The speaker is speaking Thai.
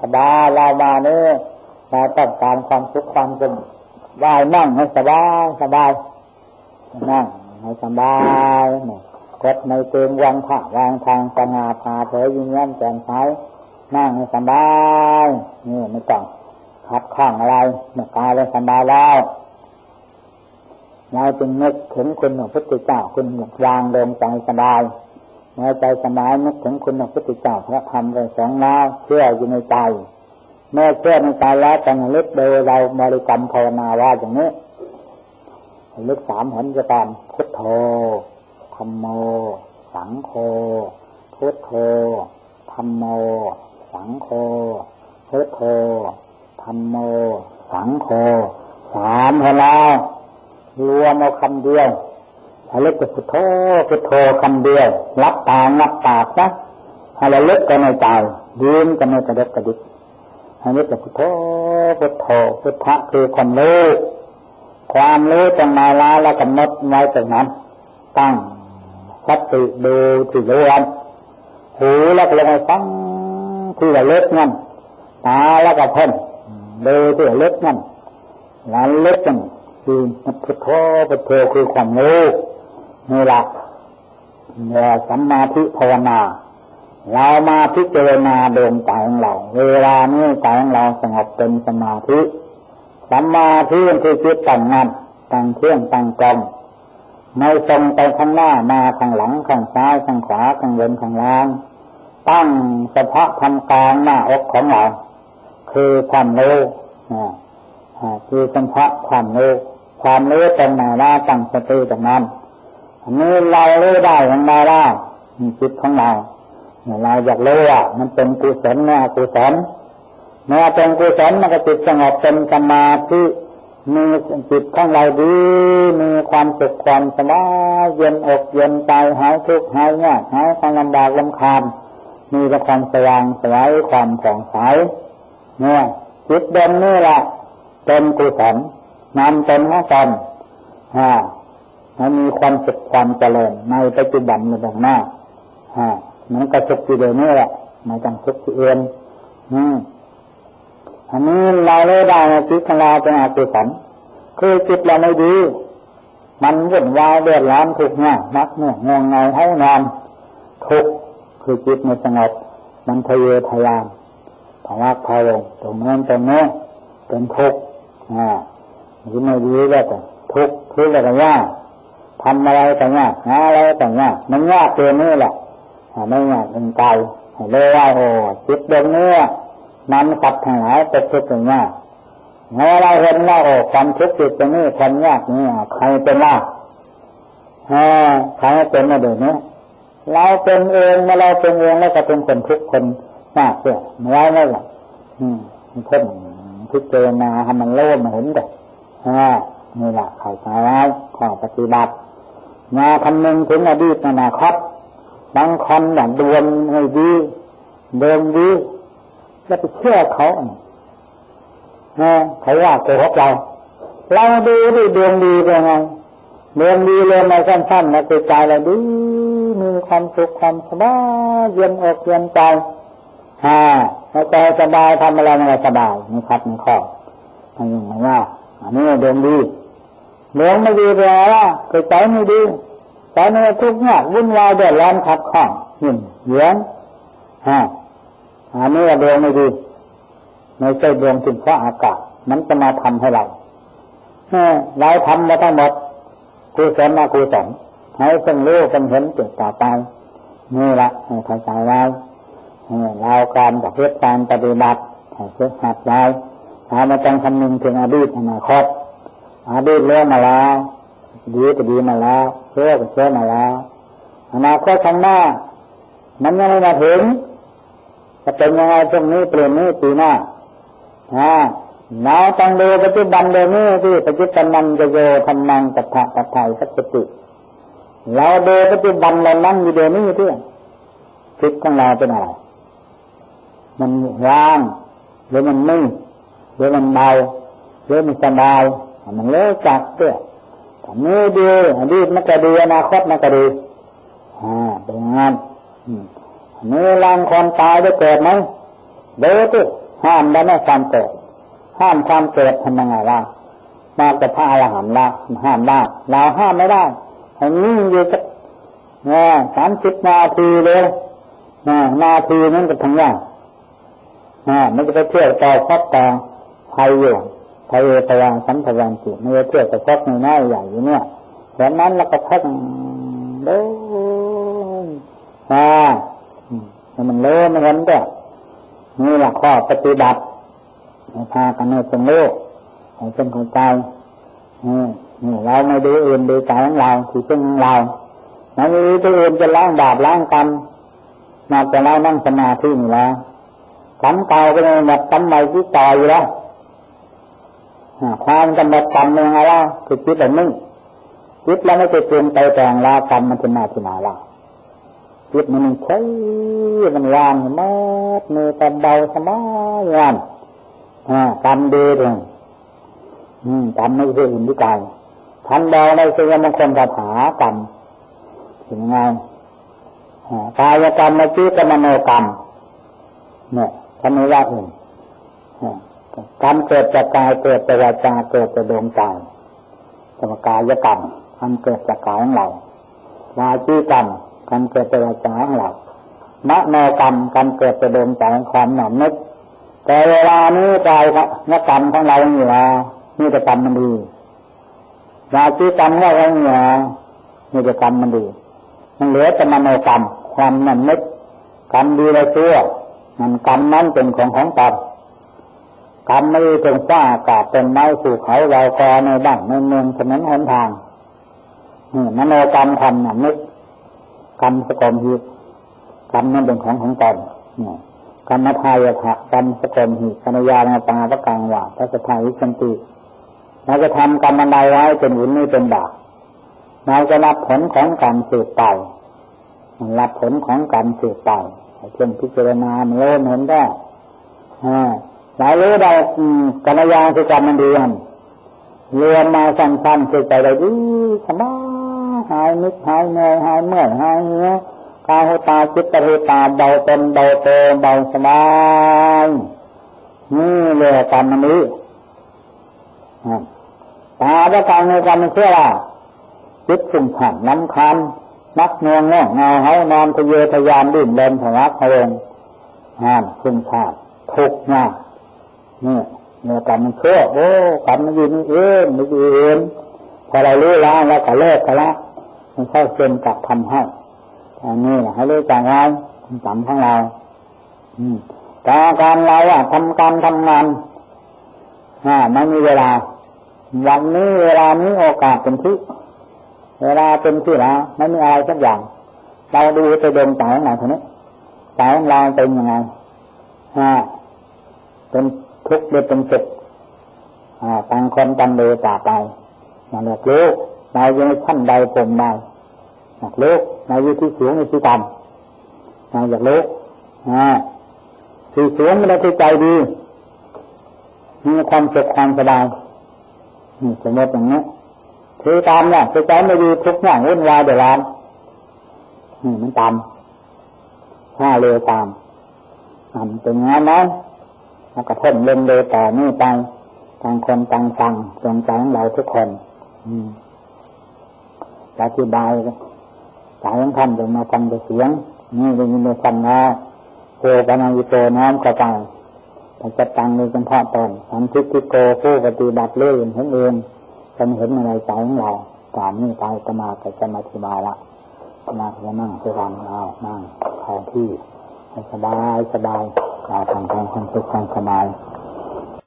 บายเรามาเนี่ยเราต้องการความสุขความสบายนั่งให้สบายสบายนั่งให้สบายกดในเตียงวางผ้าวางทางสง่าผ่าเผยยิ้มแย้มแจ่มใสนั่งให้สบายนี่ไม่ต้องขัดข้องอะไรเมื่อกายเราสบายแล้วเราจึงนึกถึงคุณพระพุทธเจ้าคุณวางลงใจสบายเมื่อใจสบายนึกถึงคุณพระพุทธเจ้าพระธรรมพระสงฆ์แล้วเชื่ออยู่ในใจเมื่อเชื่อในใจแล้วจะนึกโดยเราบริกรรมภาวนาว่าอย่างนี้นึก3 หนจะตามพุทโธธัมโมสังโฆพุทโธธัมโมสังโฆพุทโธธัมโมสังโฆ3 ให้แล้วรวมเอาคำเดียวให้เล็กแต่พุทโธพุทโธคำเดียวรับตานับปากนะให้เราเล็กกันในใจยืนกันในกระดิกกระดิกให้เล็กแต่พุทโธพุทโธพุทธะคือความรู้ตรงมาแล้วกำหนดไว้ตรงนั้นตั้งสติดูที่รู้หูแล้วก็ลงไปฟังที่ละเล็กนั่นตาแล้วก็เพ่งดูที่ละเล็กนั่นแล้วเล็กนั่นคือพุทโธพุทโธคือความรู้นี่แหละเนี่ยสัมมาทิภาวนาเรามาพิจารณาดวงใจของเราเวลานี้ใจของเราสงบเป็นสมาธิสัมมาทิคือจิตตั้งมั่นตั้งเที่ยงตั้งกลมไม่ทรงไปข้างหน้ามาข้างหลังข้างซ้ายข้างขวาข้างบนข้างล่างตั้งเฉพาะทำกลางหน้าอกของเราคือความรู้คือเฉพาะความรู้ตรงไหนว่าตั้งสติตรงนั้นอันนี้เรารู้ได้ของเราแล้วจิตของเราเราอยากรู้ว่ามันเป็นกุศลหรืออกุศลเมื่อเป็นกุศลมันก็จิตสงบเป็นสมาธิมีจิตของเราดีมีความสุขความสบายเย็นอกเย็นใจหายทุกข์หายยากหายความลำบากรำคาญมีแต่ความสว่างสวยความผ่องใสเนี่ยจิตเดิมนี่แหละเป็นกุศลนำเป็นให้ตนมันมีความสุขความเจริญในปัจจุบันในเบื้องหน้ามันก็สุขที่เดียวนี่แหละไม่ต้องสุขที่อื่นอันนี้เราเลยได้จิตของเราเป็นอกุศลคือจิตเราไม่ดีมันวุ่นวายเดือดร้อนทุกข์เนี่ยนักเนี่ยงงเงาให้นอนทุกข์คือจิตไม่สงบมันทะเยอทะยานภาวะพะวงตรงนั้นตรงนี้เป็นทุกข์ที่ไม่ดีแล้วก็ทุกข์คืออะไรกันว่าทำอะไรแต่ยากหาอะไรแต่ยากมันยากเกินนี่แหละไม่ยากเป็นไกลเลยว่าโอ้จิตดวงนี้มันขัดทั้งหลายเป็นทุกข์อย่างนี้เมื่อเราเห็นแล้วโอ้ความทุกข์จิตตรงนี้ความยากนี่ใครเป็นล่ะใครเป็นมาเดี๋ยวนี้เราเป็นเองเมื่อเราเป็นเองแล้วก็เป็นคนทุกข์คนยากเนี่ยไม่หรอกเพิ่มพิจารณาให้มันโล่มาเห็นเลยนี่แหละเข้าใจแล้วข้อปฏิบัติมาคำนึงถึงอดีตอนาคตบางคนอย่างดวงให้ดีเดิมดีแล้วไปเชื่อเขาเขาว่าโกหกเราดูดิดวงดีเป็นไงดวงดีเลยมาสั้นๆนะคือใจเราดีมีความสุขความสบายเย็นอกเย็นใจใจสบายทำอะไรมันก็สบายนี่ครับนี่ข้อไม่ยุ่งไม่ว่าอันนี้ดวงดีดวงไม่ดีแปลว่าคือใจไม่ดีใจมันทุกข์ยากวุ่นวายเดือดร้อนขัดข้องเหยียงอันนี้ดวงไม่ดีไม่ใช่ดวงถึงเพราะอากาศมันจะมาทำให้เราทำมาทั้งหมดกุศลอกุศลให้เพิ่งรู้เพิ่งเห็นเกิดต่อไปนี่ละให้เข้าใจไว้เราการประพฤติการปฏิบัติให้ฝึกหัดไว้มาจังคำนึงถึงอดีตอนาคตอดีตเรื่องมาแล้วดีก็ดีมาแล้วเชื่อก็เชื่อมาแล้วอนาคตข้างหน้ามันยังไม่มาถึงจะเป็นยังไงช่วงนี้เปลี่ยนนี้ปีหน้าเราต้องดูปัจจุบันเดี๋ยวนี้ที่ปัจจุบันนังจะโยธรรมังกัตถะกัตถัยสัจติเราดูปัจจุบันเรานั่งอยู่เดี๋ยวนี้ที่จิตของเราเป็นอะไรมันว่างหรือมันนิ่งหรือมันเบาหรือมันสบายมันเลิกจักเตี้ยอันนี้ดีอดีตมันก็ดีอนาคตมันก็ดีเป็นงานอันนี้ร่างคนตายได้เกิดไหมเดี๋ยวที่ห้ามได้ไม่ความเกิดห้ามความเกิดทำยังไงล่ะมาจะพระอรหันต์ละห้ามได้เราห้ามไม่ได้ให้นิ่งอยู่สัก30 นาทีเลยนาทีนั้นก็ทั้งอย่างมันจะไปเที่ยวต่อซัดต่อไทยอยู่ไทยพลังสัมพันธ์จิตไม่ได้เที่ยวแต่ซัดน้อยใหญ่อยู่เนี่ยดังนั้นเราก็พักเดินให้มันเลื่อนมันก็นี่แหละข้อปฏิบัติให้พากันให้เป็นโลกให้เป็นหัวใจนี่เราไม่ดูอื่นดูใจของเราที่เป็นของเราไม่มีตัวอื่นจะล้างบาปล้างกรรมนอกจากเรานั่งสมาธินี่แล้วกรรมเก่าก็เลยหมดกรรมใหม่ที่ต่ออยู่แล้วความกำหนดกรรมเป็นยังไงล่ะคือจิตแบบนี้จิตแล้วไม่ไปเปลี่ยนไปแต่งละกรรมมันจะมาที่ไหนล่ะจิตมันใช้มันวางมากมือตบเบาสบายงานกรรมดีเลยกรรมไม่ใช่อื่นที่กายทันเบาในสิ่งมงคลคาถากรรมถึงไงกายกรรมจิตมโนกรรมเนี่ยท่านไม่ว่าอื่นกรรมเกิดจากกายเกิดจากวาจาเกิดจากดวงใจแต่ว่ากายกรรมกรรมเกิดจากกายของเราวาจีกรรมกรรมเกิดจากวาจาของเรามโนกรรมกรรมเกิดจากดวงใจของความหน่อมนึกแต่เวลานี้กายกรรมของเราอยู่แล้วนี่จะกรรมมันดีวาจีกรรมของเราอยู่แล้วนี่จะกรรมมันดีมันเหลือแต่มโนกรรมความหน่อมนึกกรรมดีและชั่วมันกรรมนั้นเป็นของกรรมกรรมไม่เป็นฟ้าอากาศเป็นไม้ภูเขาเรากอในบ้านในเมืองถนนหนทางมโนกรรมทำนึกกรรมสกมหิตกรรมนั้นเป็นของตนกรรมทายะกรรมสกมหิตกัญญาณปาปะกังวะพระสทาวิสันติเราจะทำกรรมใดไว้เป็นบุญนี่เป็นบาปเราจะรับผลของกรรมสืบไปรับผลของกรรมสืบไปเช่นพิจารณาเมื่อเห็นได้หลายรู้ได้กัญญาคือกรรมมันดีอันเรียนมาสั้นๆคือใจได้ดีสบายหายนึกหายเหนื่อยหายเมื่อยหายเหี้ยกายหูตาจิตหูตาเบาเต็มเบาโตเบาสบายนี่เรียกกรรมมันดีตาประการในกรรมมันเชื่อว่าจิตสุ่มขันน้ำคันนักงวงเงาเฮานอนทะเยอทะยานดิ้นรนทะลักทะเลงสุ่มขันทุกข์ยากนี่เนี่ยกรรมมันเชื่อโอ้กรรมมันอยู่นี่เองไม่อยู่เองพอเรารู้แล้วก็เลิกกันละมันเข้าเส้นกับทำให้อันนี้ให้รู้จักงานจำของเราการเราทำการทำงานไม่มีเวลาวันนี้เวลานี้โอกาสเป็นที่เวลาเป็นที่แล้วไม่มีอะไรสักอย่างเราดูไปดวงใจของเราเท่านี้ใจของเราเป็นยังไงเป็นทุกข์หรือเป็นสุขต่างคนต่างเดินต่อไปอยากรู้เราอยู่ในขั้นใดผมใดอยากรู้เราอยู่ที่สูงในที่ต่ำอยากรู้ที่สูงเราที่ใจดีมีความสุขความสบายสมมติอย่างนี้ที่ต่ำเนี่ยที่ใจไม่ดีทุกข์อย่างวุ่นวายเดือดร้อนมันต่ำถ้าเร็วตามเป็นงั้นนะแล้วก็ทนเล่นเลยต่อนี่ไปต่างคนต่างฟังดวงใจของเราทุกคนอธิบายใจของท่านจะมาฟังแต่เสียงนี่ได้ยินได้ฟังนะโกปนัญโตน้อมเข้าไปแต่จะตั้งในเฉพาะตนสันทิฏฐิโกผู้ปฏิบัติเรื่อยเห็นเองจะเห็นอะไรใจของเราตามนี้ไปก็มาก็จะมาอธิบายละมาจะนั่งเพื่อกันนั่งแทนที่สบายเราทำความสุขความสบาย